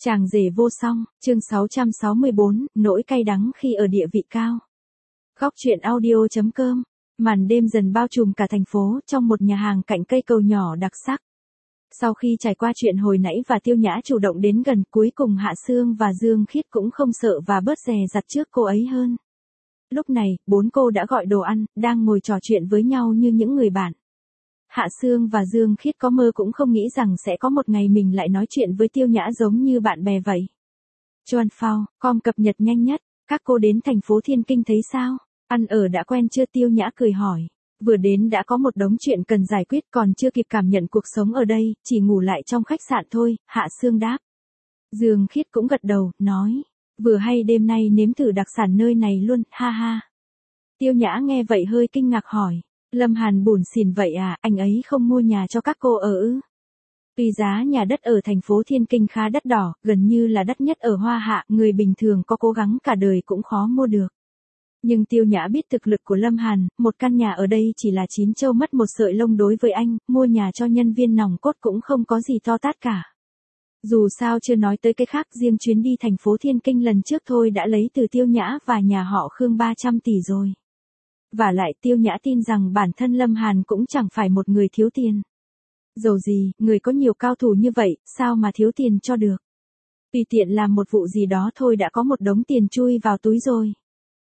Chàng rể vô song, chương 664, nỗi cay đắng khi ở địa vị cao. Góc truyện audio.com, màn đêm dần bao trùm cả thành phố trong một nhà hàng cạnh cây cầu nhỏ đặc sắc. Sau khi trải qua chuyện hồi nãy và Tiêu Nhã chủ động đến gần, cuối cùng Hạ Sương và Dương Khiết cũng không sợ và bớt dè dặt trước cô ấy hơn. Lúc này, bốn cô đã gọi đồ ăn, đang ngồi trò chuyện với nhau như những người bạn. Hạ Sương và Dương Khiết có mơ cũng không nghĩ rằng sẽ có một ngày mình lại nói chuyện với Tiêu Nhã giống như bạn bè vậy. Chuan Phao, com cập nhật nhanh nhất, các cô đến thành phố Thiên Kinh thấy sao? Ăn ở đã quen chưa? Tiêu Nhã cười hỏi. Vừa đến đã có một đống chuyện cần giải quyết, còn chưa kịp cảm nhận cuộc sống ở đây, chỉ ngủ lại trong khách sạn thôi, Hạ Sương đáp. Dương Khiết cũng gật đầu, nói. Vừa hay đêm nay nếm thử đặc sản nơi này luôn, ha ha. Tiêu Nhã nghe vậy hơi kinh ngạc hỏi. Lâm Hàn bủn xỉn vậy à, anh ấy không mua nhà cho các cô ở ư? Tuy giá nhà đất ở thành phố Thiên Kinh khá đắt đỏ, gần như là đắt nhất ở Hoa Hạ, người bình thường có cố gắng cả đời cũng khó mua được. Nhưng Tiêu Nhã biết thực lực của Lâm Hàn, một căn nhà ở đây chỉ là chín châu mất một sợi lông đối với anh, mua nhà cho nhân viên nòng cốt cũng không có gì to tát cả. Dù sao chưa nói tới cái khác, riêng chuyến đi thành phố Thiên Kinh lần trước thôi đã lấy từ Tiêu Nhã và nhà họ Khương 300 tỷ rồi. Và lại Tiêu Nhã tin rằng bản thân Lâm Hàn cũng chẳng phải một người thiếu tiền. Dầu gì, người có nhiều cao thủ như vậy, sao mà thiếu tiền cho được. Tùy tiện làm một vụ gì đó thôi đã có một đống tiền chui vào túi rồi.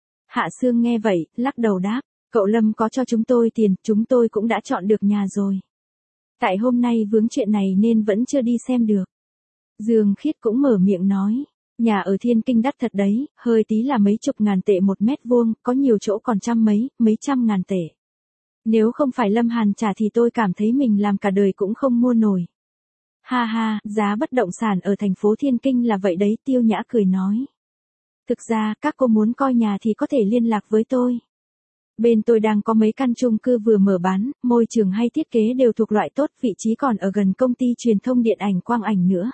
Hạ Sương nghe vậy, lắc đầu đáp, cậu Lâm có cho chúng tôi tiền, chúng tôi cũng đã chọn được nhà rồi. Tại hôm nay vướng chuyện này nên vẫn chưa đi xem được. Dương Khiết cũng mở miệng nói. Nhà ở Thiên Kinh đắt thật đấy, hơi tí là mấy chục ngàn tệ một mét vuông, có nhiều chỗ còn mấy trăm ngàn tệ. Nếu không phải Lâm Hàn trả thì tôi cảm thấy mình làm cả đời cũng không mua nổi. Ha ha, giá bất động sản ở thành phố Thiên Kinh là vậy đấy, Tiêu Nhã cười nói. Thực ra, các cô muốn coi nhà thì có thể liên lạc với tôi. Bên tôi đang có mấy căn chung cư vừa mở bán, môi trường hay thiết kế đều thuộc loại tốt, vị trí còn ở gần công ty truyền thông điện ảnh Quang Ảnh nữa.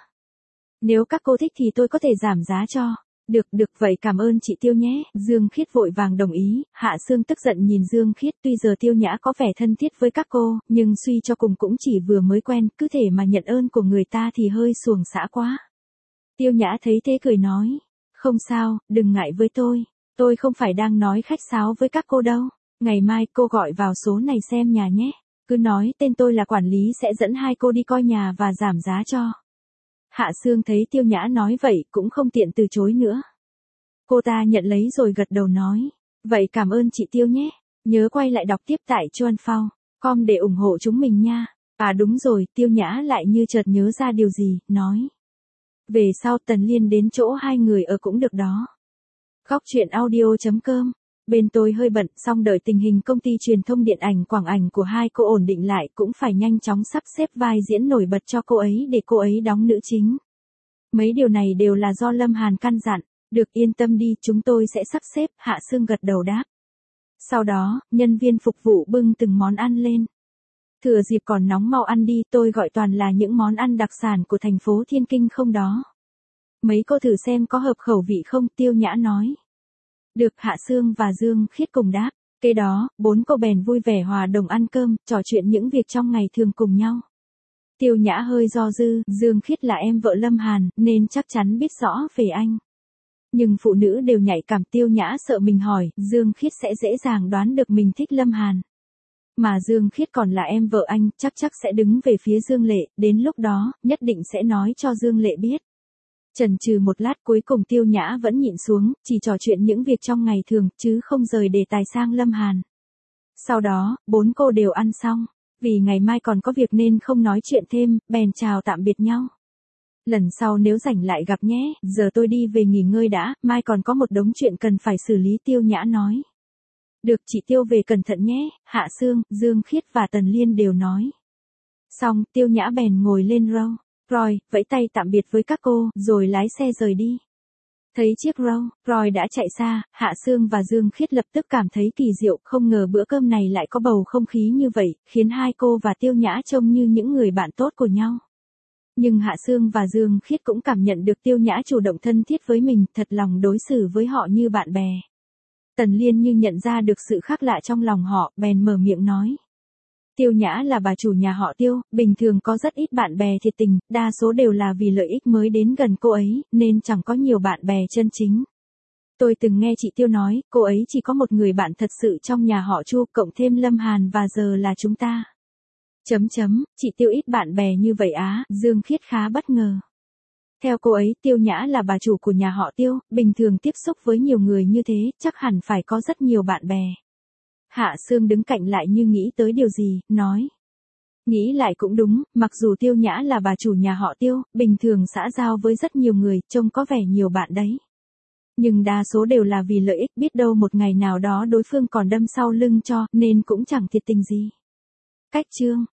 Nếu các cô thích thì tôi có thể giảm giá cho. Được vậy cảm ơn chị Tiêu nhé. Dương Khiết vội vàng đồng ý. Hạ Sương tức giận nhìn Dương Khiết, tuy giờ Tiêu Nhã có vẻ thân thiết với các cô, nhưng suy cho cùng cũng chỉ vừa mới quen, cứ thể mà nhận ơn của người ta thì hơi xuồng xã quá. Tiêu Nhã thấy thế cười nói. Không sao, đừng ngại với tôi không phải đang nói khách sáo với các cô đâu. Ngày mai cô gọi vào số này xem nhà nhé. Cứ nói tên tôi là quản lý sẽ dẫn hai cô đi coi nhà và giảm giá cho. Hạ Sương thấy Tiêu Nhã nói vậy cũng không tiện từ chối nữa. Cô ta nhận lấy rồi gật đầu nói. Vậy cảm ơn chị Tiêu nhé. Nhớ quay lại đọc tiếp tại Chuan Phao com để ủng hộ chúng mình nha. À đúng rồi, Tiêu Nhã lại như chợt nhớ ra điều gì, nói. Về sau Tần Liên đến chỗ hai người ở cũng được đó. Góc truyện audio.com. Bên tôi hơi bận, xong đợi tình hình công ty truyền thông điện ảnh Quảng Ảnh của hai cô ổn định lại cũng phải nhanh chóng sắp xếp vai diễn nổi bật cho cô ấy để cô ấy đóng nữ chính. Mấy điều này đều là do Lâm Hàn căn dặn. Được, yên tâm đi, chúng tôi sẽ sắp xếp, Hạ Sương gật đầu đáp. Sau đó, nhân viên phục vụ bưng từng món ăn lên. Thừa dịp còn nóng mau ăn đi, tôi gọi toàn là những món ăn đặc sản của thành phố Thiên Kinh không đó. Mấy cô thử xem có hợp khẩu vị không, Tiêu Nhã nói. Được, Hạ Sương và Dương Khiết cùng đáp. Kế đó, bốn cô bèn vui vẻ hòa đồng ăn cơm, trò chuyện những việc trong ngày thường cùng nhau. Tiêu Nhã hơi do dự, Dương Khiết là em vợ Lâm Hàn, nên chắc chắn biết rõ về anh. Nhưng phụ nữ đều nhạy cảm, Tiêu Nhã sợ mình hỏi, Dương Khiết sẽ dễ dàng đoán được mình thích Lâm Hàn. Mà Dương Khiết còn là em vợ anh, chắc sẽ đứng về phía Dương Lệ, đến lúc đó, nhất định sẽ nói cho Dương Lệ biết. Chần chừ một lát cuối cùng Tiêu Nhã vẫn nhịn xuống, chỉ trò chuyện những việc trong ngày thường, chứ không rời đề tài sang Lâm Hàn. Sau đó, bốn cô đều ăn xong. Vì ngày mai còn có việc nên không nói chuyện thêm, bèn chào tạm biệt nhau. Lần sau nếu rảnh lại gặp nhé, giờ tôi đi về nghỉ ngơi đã, mai còn có một đống chuyện cần phải xử lý, Tiêu Nhã nói. Được, chị Tiêu về cẩn thận nhé, Hạ Sương, Dương Khiết và Tần Liên đều nói. Xong, Tiêu Nhã bèn ngồi lên Roy, vẫy tay tạm biệt với các cô, rồi lái xe rời đi. Thấy chiếc Roy đã chạy xa, Hạ Sương và Dương Khiết lập tức cảm thấy kỳ diệu, không ngờ bữa cơm này lại có bầu không khí như vậy, khiến hai cô và Tiêu Nhã trông như những người bạn tốt của nhau. Nhưng Hạ Sương và Dương Khiết cũng cảm nhận được Tiêu Nhã chủ động thân thiết với mình, thật lòng đối xử với họ như bạn bè. Tần Liên như nhận ra được sự khác lạ trong lòng họ, bèn mở miệng nói. Tiêu Nhã là bà chủ nhà họ Tiêu, bình thường có rất ít bạn bè thiệt tình, đa số đều là vì lợi ích mới đến gần cô ấy, nên chẳng có nhiều bạn bè chân chính. Tôi từng nghe chị Tiêu nói, cô ấy chỉ có một người bạn thật sự trong nhà họ Chu, cộng thêm Lâm Hàn và giờ là chúng ta. Chị Tiêu ít bạn bè như vậy á, Dương Khiết khá bất ngờ. Theo cô ấy, Tiêu Nhã là bà chủ của nhà họ Tiêu, bình thường tiếp xúc với nhiều người như thế, chắc hẳn phải có rất nhiều bạn bè. Hạ Sương đứng cạnh lại như nghĩ tới điều gì, nói. Nghĩ lại cũng đúng, mặc dù Tiêu Nhã là bà chủ nhà họ Tiêu, bình thường xã giao với rất nhiều người, trông có vẻ nhiều bạn đấy. Nhưng đa số đều là vì lợi ích, biết đâu một ngày nào đó đối phương còn đâm sau lưng cho, nên cũng chẳng thiệt tình gì. Cách chương